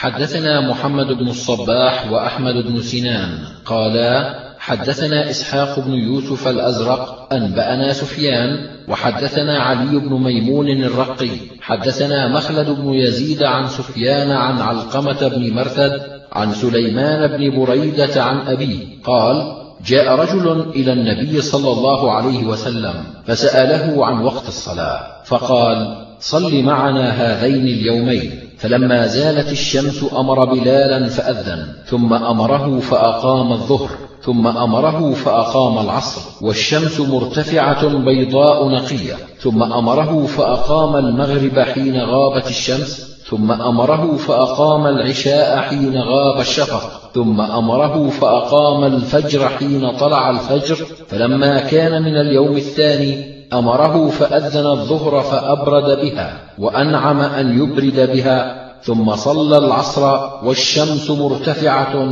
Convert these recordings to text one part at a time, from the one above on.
حدثنا محمد بن الصباح وأحمد بن سنان قالا حدثنا إسحاق بن يوسف الأزرق أنبأنا سفيان وحدثنا علي بن ميمون الرقي حدثنا مخلد بن يزيد عن سفيان عن علقمة بن مرثد عن سليمان بن بريدة عن أبيه قال جاء رجل إلى النبي صلى الله عليه وسلم فسأله عن وقت الصلاة فقال صل معنا هذين اليومين. فلما زالت الشمس أمر بلالا فأذن ثم أمره فأقام الظهر ثم أمره فأقام العصر والشمس مرتفعة بيضاء نقية ثم أمره فأقام المغرب حين غابت الشمس ثم أمره فأقام العشاء حين غاب الشفق ثم أمره فأقام الفجر حين طلع الفجر. فلما كان من اليوم الثاني أمره فأذن الظهر فأبرد بها وأنعم أن يبرد بها ثم صلى العصر والشمس مرتفعة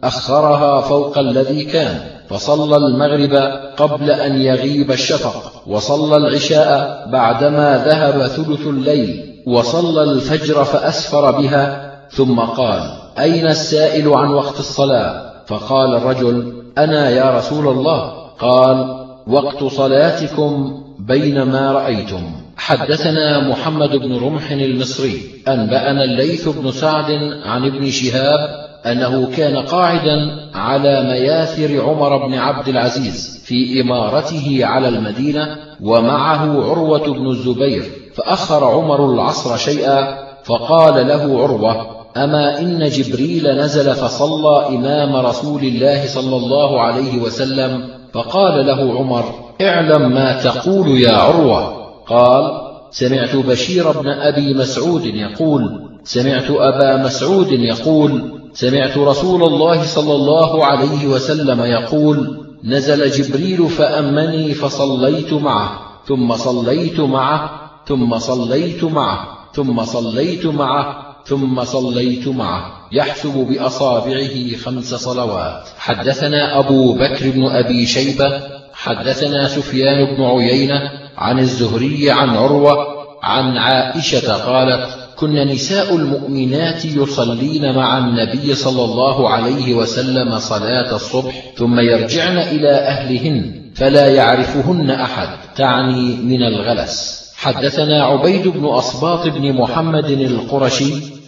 أخرها فوق الذي كان فصلى المغرب قبل أن يغيب الشفق وصلى العشاء بعدما ذهب ثلث الليل وصلى الفجر فأسفر بها ثم قال أين السائل عن وقت الصلاة؟ فقال الرجل أنا يا رسول الله. قال وقت صلاتكم بينما رأيتم. حدثنا محمد بن رمح المصري أنبأنا الليث بن سعد عن ابن شهاب أنه كان قاعدا على مياثر عمر بن عبد العزيز في إمارته على المدينة ومعه عروة بن الزبير فأخر عمر العصر شيئا فقال له عروة أما إن جبريل نزل فصلى إمام رسول الله صلى الله عليه وسلم. فقال له عمر اعلم ما تقول يا عروة. قال سمعت بشير بن أبي مسعود يقول سمعت أبا مسعود يقول سمعت رسول الله صلى الله عليه وسلم يقول نزل جبريل فأمني فصليت معه ثم صليت معه ثم صليت معه ثم صليت معه ثم صليت معه يحسب بأصابعه 5 صلوات. حدثنا أبو بكر بن أبي شيبة حدثنا سفيان بن عيينة عن الزهري عن عروة عن عائشة قالت كن نساء المؤمنات يصلين مع النبي صلى الله عليه وسلم صلاة الصبح ثم يرجعن إلى أهلهن فلا يعرفهن أحد تعني من الغلس. حدثنا عبيد بن أصباط بن محمد القرشي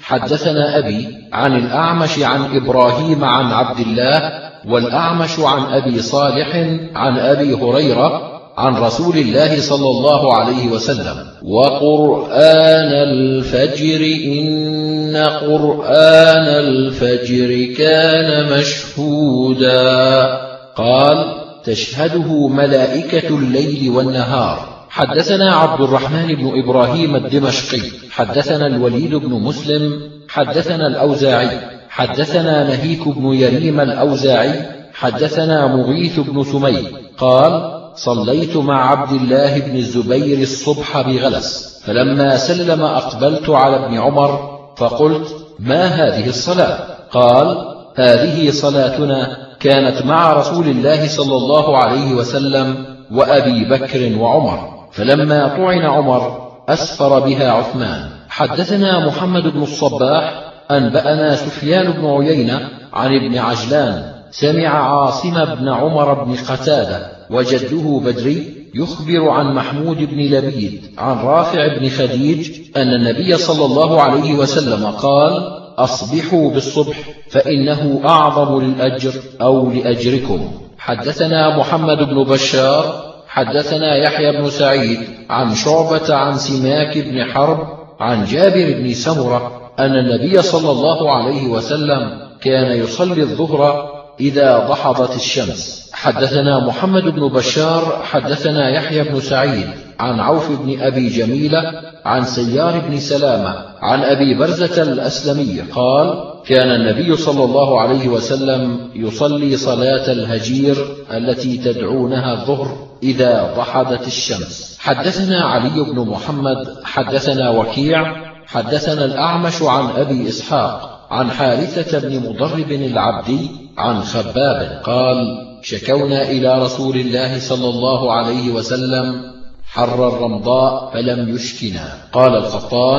حدثنا أبي عن الأعمش عن إبراهيم عن عبد الله والأعمش عن أبي صالح عن أبي هريرة عن رسول الله صلى الله عليه وسلم وقرآن الفجر إن قرآن الفجر كان مشهودا قال تشهده ملائكة الليل والنهار. حدثنا عبد الرحمن بن إبراهيم الدمشقي حدثنا الوليد بن مسلم حدثنا الأوزاعي حدثنا نهيك بن يريم الأوزاعي حدثنا مغيث بن سمي قال صليت مع عبد الله بن الزبير الصبح بغلس فلما سلم أقبلت على ابن عمر فقلت ما هذه الصلاة؟ قال هذه صلاتنا كانت مع رسول الله صلى الله عليه وسلم وأبي بكر وعمر فلما طعن عمر أسفر بها عثمان. حدثنا محمد بن الصباح أنبأنا سفيان بن عيينة عن ابن عجلان سمع عاصم بن عمر بن قتادة وجده بدري يخبر عن محمود بن لبيد عن رافع بن خديج أن النبي صلى الله عليه وسلم قال أصبحوا بالصبح فإنه أعظم للأجر أو لأجركم. حدثنا محمد بن بشار حدثنا يحيى بن سعيد عن شعبة عن سماك بن حرب عن جابر بن سمرة أن النبي صلى الله عليه وسلم كان يصلي الظهر إذا ضحضت الشمس. حدثنا محمد بن بشار حدثنا يحيى بن سعيد عن عوف بن أبي جميلة عن سيار بن سلامة عن أبي برزة الأسلمي قال كان النبي صلى الله عليه وسلم يصلي صلاة الهجير التي تدعونها الظهر إذا ضحضت الشمس. حدثنا علي بن محمد حدثنا وكيع حدثنا الأعمش عن أبي إسحاق عن حارثة بن مضرب العبدي عن خباب قال شكونا إلى رسول الله صلى الله عليه وسلم حر الرمضاء فلم يشكنا. قال القطان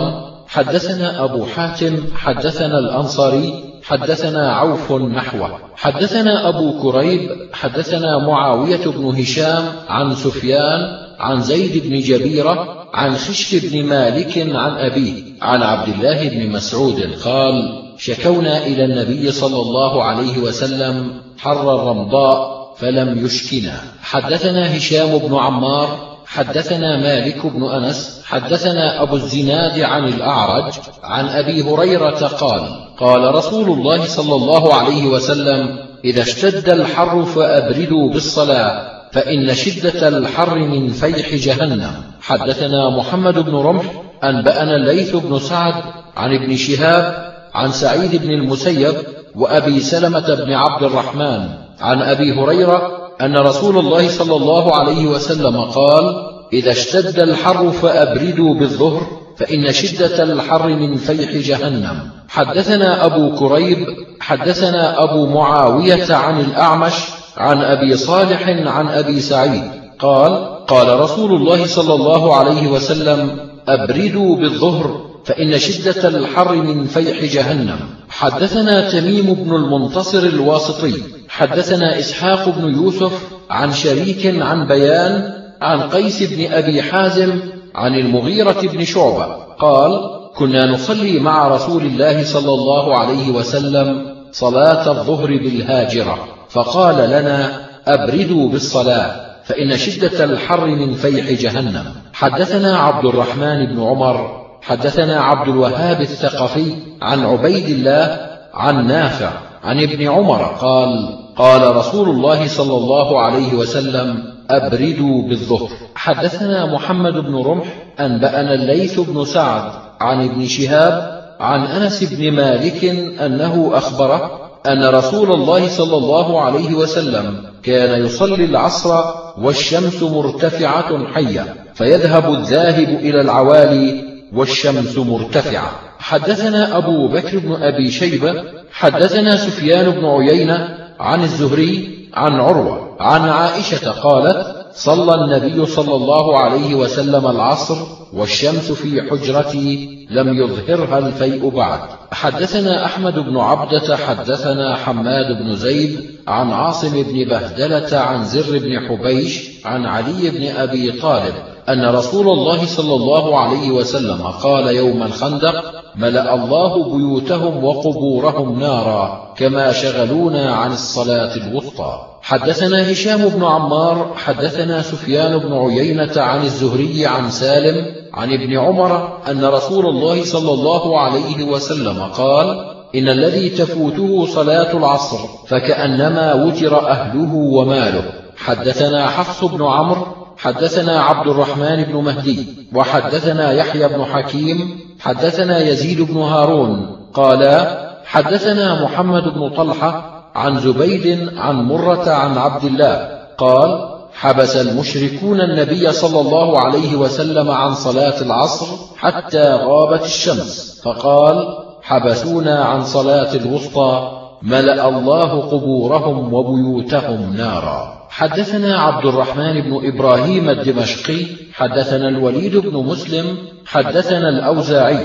حدثنا أبو حاتم حدثنا الأنصاري حدثنا عوف نحوه. حدثنا أبو كريب حدثنا معاوية بن هشام عن سفيان عن زيد بن جبيرة عن خشف بن مالك عن أبيه عن عبد الله بن مسعود قال: شكونا إلى النبي صلى الله عليه وسلم حر الرمضاء فلم يشكنا. حدثنا هشام بن عمار حدثنا مالك بن أنس حدثنا أبو الزناد عن الأعرج عن أبي هريرة قال: قال رسول الله صلى الله عليه وسلم: إذا اشتد الحر فأبردوا بالصلاة فإن شدة الحر من فيح جهنم. حدثنا محمد بن رمح أنبأنا الليث بن سعد عن ابن شهاب عن سعيد بن المسيب وأبي سلمة بن عبد الرحمن عن أبي هريرة أن رسول الله صلى الله عليه وسلم قال: إذا اشتد الحر فأبردوا بالظهر فإن شدة الحر من فيح جهنم. حدثنا أبو كريب حدثنا أبو معاوية عن الأعمش عن أبي صالح عن أبي سعيد قال: قال رسول الله صلى الله عليه وسلم: أبردوا بالظهر فإن شدة الحر من فيح جهنم. حدثنا تميم بن المنتصر الواسطي حدثنا إسحاق بن يوسف عن شريك عن بيان عن قيس بن أبي حازم عن المغيرة بن شعبة قال: كنا نصلي مع رسول الله صلى الله عليه وسلم صلاة الظهر بالهاجرة فقال لنا: أبردوا بالصلاة فإن شدة الحر من فيح جهنم. حدثنا عبد الرحمن بن عمر حدثنا عبد الوهاب الثقفي عن عبيد الله عن نافع عن ابن عمر قال: قال رسول الله صلى الله عليه وسلم: أبردوا بالظهر. حدثنا محمد بن رمح أنبأنا الليث بن سعد عن ابن شهاب عن أنس بن مالك أنه أخبره أن رسول الله صلى الله عليه وسلم كان يصلي العصر والشمس مرتفعة حية فيذهب الذاهب إلى العوالي والشمس مرتفعة. حدثنا أبو بكر بن أبي شيبة حدثنا سفيان بن عيينة عن الزهري عن عروة عن عائشة قالت: صلى النبي صلى الله عليه وسلم العصر والشمس في حجرتي لم يظهرها الفيء بعد. حدثنا أحمد بن عبدة حدثنا حماد بن زيد عن عاصم بن بهدلة عن زر بن حبيش عن علي بن أبي طالب أن رسول الله صلى الله عليه وسلم قال يوم الخندق: ملأ الله بيوتهم وقبورهم نارا كما شغلونا عن الصلاة الوسطى. حدثنا هشام بن عمار حدثنا سفيان بن عيينة عن الزهري عن سالم عن ابن عمر أن رسول الله صلى الله عليه وسلم قال: إن الذي تفوته صلاة العصر فكأنما وتر أهله وماله. حدثنا حفص بن عمرو حدثنا عبد الرحمن بن مهدي وحدثنا يحيى بن حكيم حدثنا يزيد بن هارون قال: حدثنا محمد بن طلحة عن زبيد عن مرة عن عبد الله قال: حبس المشركون النبي صلى الله عليه وسلم عن صلاة العصر حتى غابت الشمس فقال: حبسونا عن صلاة الوسطى ملأ الله قبورهم وبيوتهم نارا. حدثنا عبد الرحمن بن إبراهيم الدمشقي حدثنا الوليد بن مسلم حدثنا الأوزاعي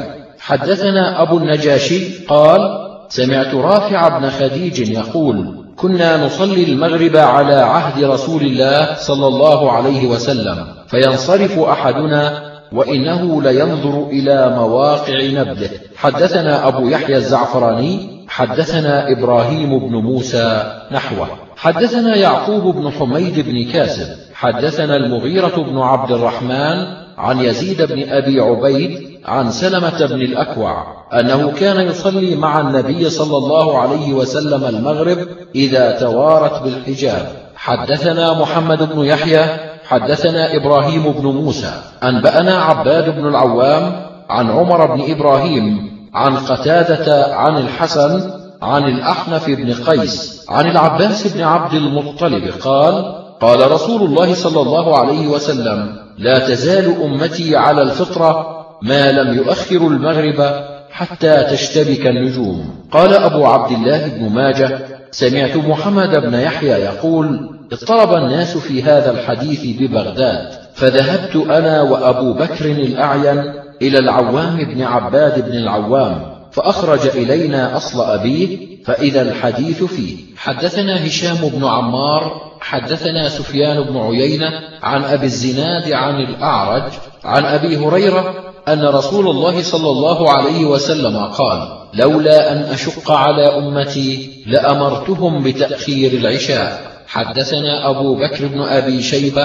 حدثنا أبو النجاشي قال: سمعت رافع بن خديج يقول: كنا نصلي المغرب على عهد رسول الله صلى الله عليه وسلم فينصرف أحدنا وإنه لينظر إلى مواقع نبله. حدثنا أبو يحيى الزعفراني حدثنا إبراهيم بن موسى نحوه. حدثنا يعقوب بن حميد بن كاسب حدثنا المغيرة بن عبد الرحمن عن يزيد بن أبي عبيد عن سلمة بن الأكوع أنه كان يصلي مع النبي صلى الله عليه وسلم المغرب إذا توارت بالحجاب. حدثنا محمد بن يحيى حدثنا إبراهيم بن موسى أنبأنا عباد بن العوام عن عمر بن إبراهيم عن قتادة عن الحسن عن الأحنف بن قيس عن العباس بن عبد المطلب قال: قال رسول الله صلى الله عليه وسلم: لا تزال أمتي على الفطرة ما لم يؤخر المغرب حتى تشتبك النجوم. قال أبو عبد الله بن ماجه: سمعت محمد بن يحيى يقول: اضطرب الناس في هذا الحديث ببغداد فذهبت أنا وأبو بكر الأعين إلى العوام بن عباد بن العوام، فأخرج إلينا أصل أبيه فإذا الحديث فيه. حدثنا هشام بن عمار حدثنا سفيان بن عيينة عن أبي الزناد عن الأعرج عن أبي هريرة أن رسول الله صلى الله عليه وسلم قال: لولا أن أشق على أمتي لأمرتهم بتأخير العشاء. حدثنا أبو بكر بن أبي شيبة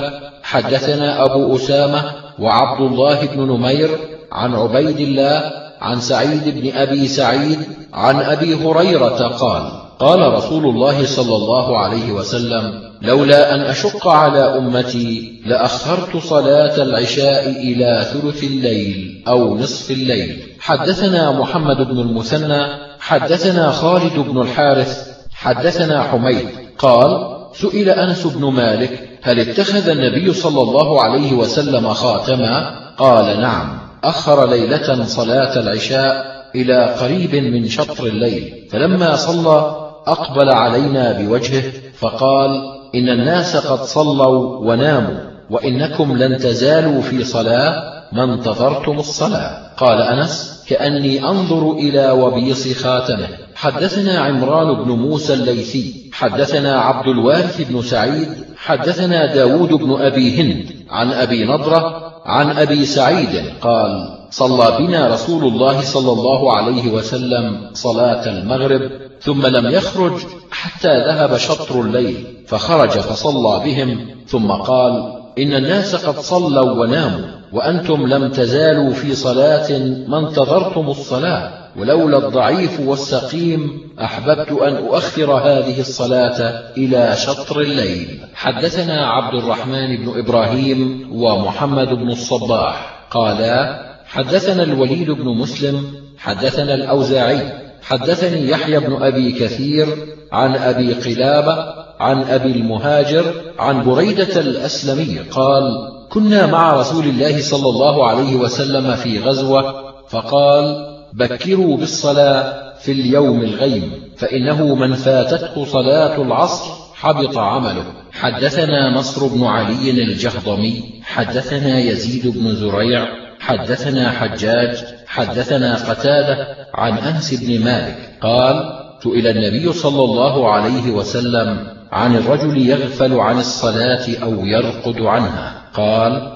حدثنا أبو أسامة وعبد الله بن نمير عن عبيد الله عن سعيد بن أبي سعيد عن أبي هريرة قال: قال رسول الله صلى الله عليه وسلم: لولا أن أشق على أمتي لأخرت صلاة العشاء إلى ثلث الليل أو نصف الليل. حدثنا محمد بن المثنى حدثنا خالد بن الحارث حدثنا حميد قال: سئل أنس بن مالك: هل اتخذ النبي صلى الله عليه وسلم خاتما؟ قال: نعم، أخر ليلة صلاة العشاء إلى قريب من شطر الليل، فلما صلى أقبل علينا بوجهه فقال: إن الناس قد صلوا وناموا، وإنكم لن تزالوا في صلاة ما انتظرتم الصلاة. قال أنس: كأني أنظر إلى وبيص خاتمه. حدثنا عمران بن موسى الليثي حدثنا عبد الوارث بن سعيد حدثنا داود بن أبي هند عن أبي نضرة عن أبي سعيد قال: صلى بنا رسول الله صلى الله عليه وسلم صلاة المغرب ثم لم يخرج حتى ذهب شطر الليل، فخرج فصلى بهم ثم قال: إن الناس قد صلوا وناموا، وأنتم لم تزالوا في صلاة ما انتظرتم الصلاة، ولولا الضعيف والسقيم أحببت أن أؤخر هذه الصلاة إلى شطر الليل. حدثنا عبد الرحمن بن إبراهيم ومحمد بن الصباح قالا: حدثنا الوليد بن مسلم حدثنا الأوزاعي حدثني يحيى بن أبي كثير عن أبي قلابة عن أبي المهاجر عن بريدة الأسلمي قال: كنا مع رسول الله صلى الله عليه وسلم في غزوة، فقال: بكروا بالصلاة في اليوم الغيم، فإنه من فاتته صلاة العصر حبط عمله. حدثنا نصر بن علي الجهضمي حدثنا يزيد بن زريع حدثنا حجاج حدثنا قتادة عن أنس بن مالك قال: سئل النبي صلى الله عليه وسلم عن الرجل يغفل عن الصلاة أو يرقد عنها، قال: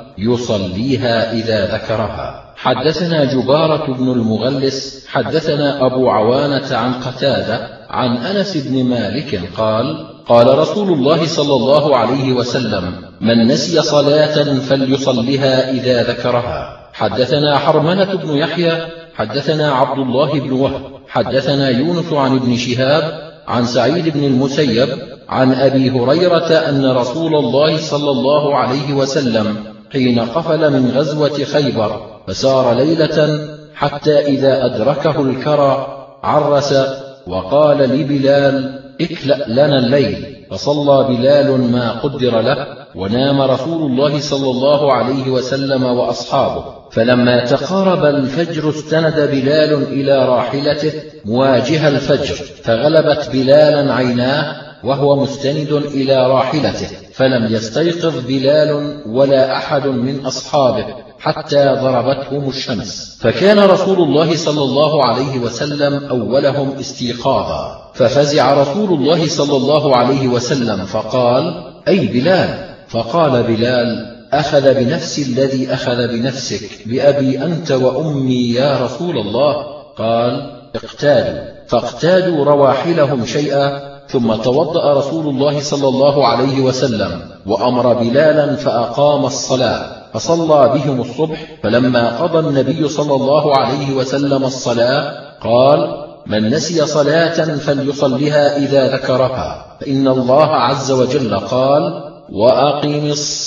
يصليها إذا ذكرها. حدثنا جبارة بن المغلس حدثنا أبو عوانة عن قتادة عن أنس بن مالك قال: قال رسول الله صلى الله عليه وسلم: من نسي صلاة فليصلها إذا ذكرها. حدثنا حرملة بن يحيى حدثنا عبد الله بن وهب حدثنا يونس عن ابن شهاب عن سعيد بن المسيب عن أبي هريرة أن رسول الله صلى الله عليه وسلم حين قفل من غزوة خيبر فسار ليلة حتى إذا أدركه الكرى عرس وقال لبلال: اكلأ لنا الليل، فصلى بلال ما قدر له، ونام رسول الله صلى الله عليه وسلم وأصحابه. فلما تقارب الفجر استند بلال إلى راحلته مواجه الفجر، فغلبت بلالا عيناه وهو مستند إلى راحلته، فلم يستيقظ بلال ولا أحد من أصحابه حتى ضربتهم الشمس، فكان رسول الله صلى الله عليه وسلم أولهم استيقاظا، ففزع رسول الله صلى الله عليه وسلم فقال: أي بلال؟ فقال بلال: أخذ بنفسي الذي أخذ بنفسك، بأبي أنت وأمي يا رسول الله. قال: اقتادوا، فاقتادوا رواحلهم شيئا، ثم توضأ رسول الله صلى الله عليه وسلم وأمر بلالا فأقام الصلاة، فصلى بهم الصبح. فلما قضى النبي صلى الله عليه وسلم الصلاة قال: من نسي صلاة فليصلها إذا ذكرها، فإن الله عز وجل قال: وأقم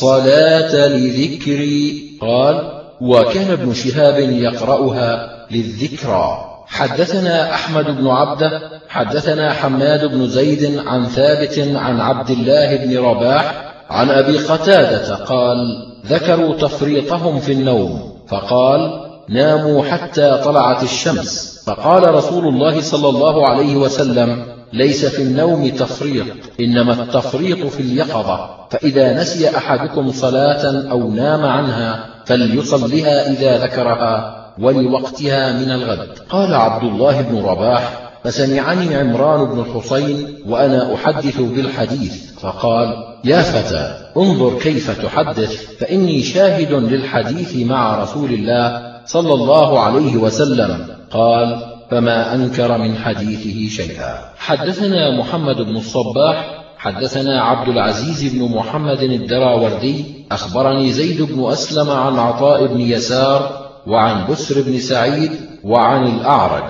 الصلاة لذكري. قال: وكان ابن شهاب يقرأها للذكرى. حدثنا أحمد بن عبده حدثنا حماد بن زيد عن ثابت عن عبد الله بن رباح عن أبي قتادة قال: ذكروا تفريطهم في النوم، فقال: ناموا حتى طلعت الشمس، فقال رسول الله صلى الله عليه وسلم: ليس في النوم تفريط، إنما التفريط في اليقظة، فإذا نسي أحدكم صلاة أو نام عنها فليصلها إذا ذكرها، ولوقتها من الغد. قال عبد الله بن رباح: فسمعني عمران بن الحصين وأنا أحدث بالحديث، فقال: يا فتى، انظر كيف تحدث، فإني شاهد للحديث مع رسول الله صلى الله عليه وسلم. قال: فما أنكر من حديثه شيئا. حدثنا محمد بن الصباح حدثنا عبد العزيز بن محمد الدراوردي أخبرني زيد بن أسلم عن عطاء بن يسار وعن بسر بن سعيد وعن الأعرج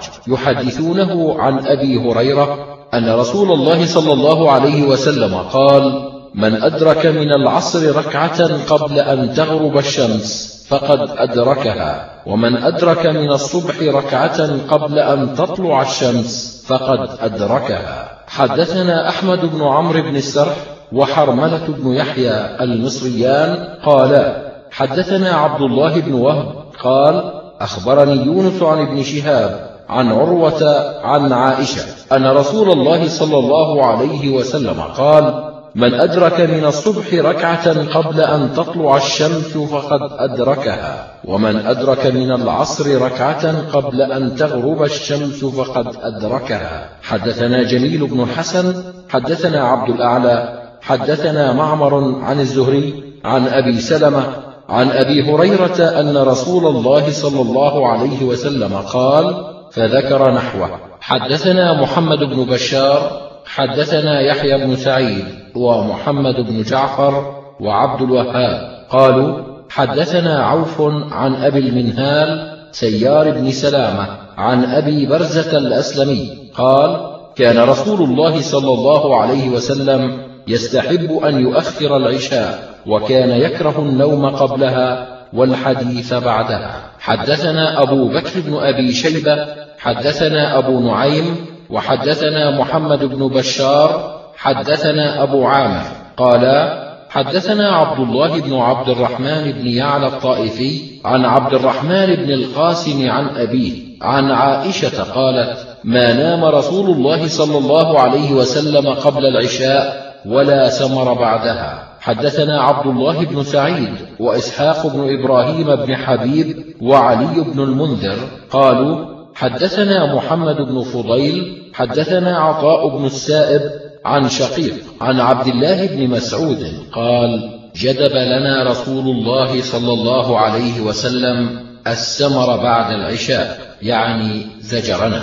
يحدثونه عن أبي هريرة أن رسول الله صلى الله عليه وسلم قال: من أدرك من العصر ركعة قبل أن تغرب الشمس فقد أدركها، ومن أدرك من الصبح ركعة قبل أن تطلع الشمس فقد أدركها. حدثنا أحمد بن عمرو بن السرح وحرملة بن يحيى المصريان قالا: حدثنا عبد الله بن وهب قال: أخبرني يونس عن ابن شهاب عن عروة عن عائشة أن رسول الله صلى الله عليه وسلم قال: من أدرك من الصبح ركعة قبل أن تطلع الشمس فقد أدركها، ومن أدرك من العصر ركعة قبل أن تغرب الشمس فقد أدركها. حدثنا جميل بن الحسن حدثنا عبد الأعلى حدثنا معمر عن الزهري عن أبي سلمة عن أبي هريرة أن رسول الله صلى الله عليه وسلم قال، فذكر نحوه. حدثنا محمد بن بشار حدثنا يحيى بن سعيد ومحمد بن جعفر وعبد الوهاب قالوا: حدثنا عوف عن أبي المنهال سيار بن سلامة عن أبي برزة الأسلمي قال: كان رسول الله صلى الله عليه وسلم يستحب أن يؤخر العشاء، وكان يكره النوم قبلها والحديث بعدها. حدثنا أبو بكر بن أبي شيبة حدثنا أبو نعيم وحدثنا محمد بن بشار حدثنا أبو عامر قالا: حدثنا عبد الله بن عبد الرحمن بن يعلى الطائفي عن عبد الرحمن بن القاسم عن أبيه عن عائشة قالت: ما نام رسول الله صلى الله عليه وسلم قبل العشاء ولا سمر بعدها. حدثنا عبد الله بن سعيد وإسحاق بن إبراهيم بن حبيب وعلي بن المنذر قالوا: حدثنا محمد بن فضيل حدثنا عطاء بن السائب عن شقيق عن عبد الله بن مسعود قال: جدب لنا رسول الله صلى الله عليه وسلم السمر بعد العشاء، يعني زجرنا.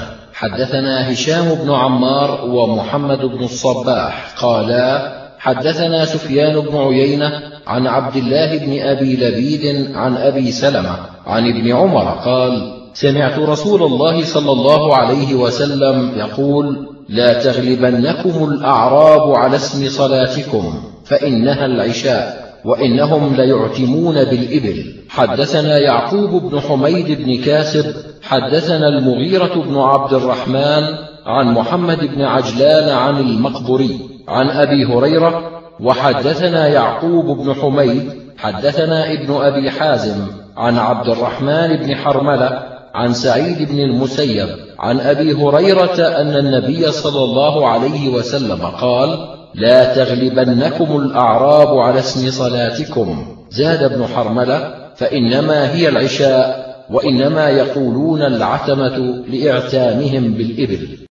حدثنا هشام بن عمار ومحمد بن الصباح قالا: حدثنا سفيان بن عيينة عن عبد الله بن أبي لبيد عن أبي سلمة عن ابن عمر قال: سمعت رسول الله صلى الله عليه وسلم يقول: لا تغلبنكم الأعراب على اسم صلاتكم فإنها العشاء، وإنهم ليعتمون بالإبل. حدثنا يعقوب بن حميد بن كاسب حدثنا المغيرة بن عبد الرحمن عن محمد بن عجلان عن المقبري عن أبي هريرة. وحدثنا يعقوب بن حميد حدثنا ابن أبي حازم عن عبد الرحمن بن حرملة عن سعيد بن المسيب عن أبي هريرة أن النبي صلى الله عليه وسلم قال: لا تغلبنكم الأعراب على اسم صلاتكم. زاد ابن حرملة: فإنما هي العشاء، وإنما يقولون العتمة لإعتامهم بالإبل.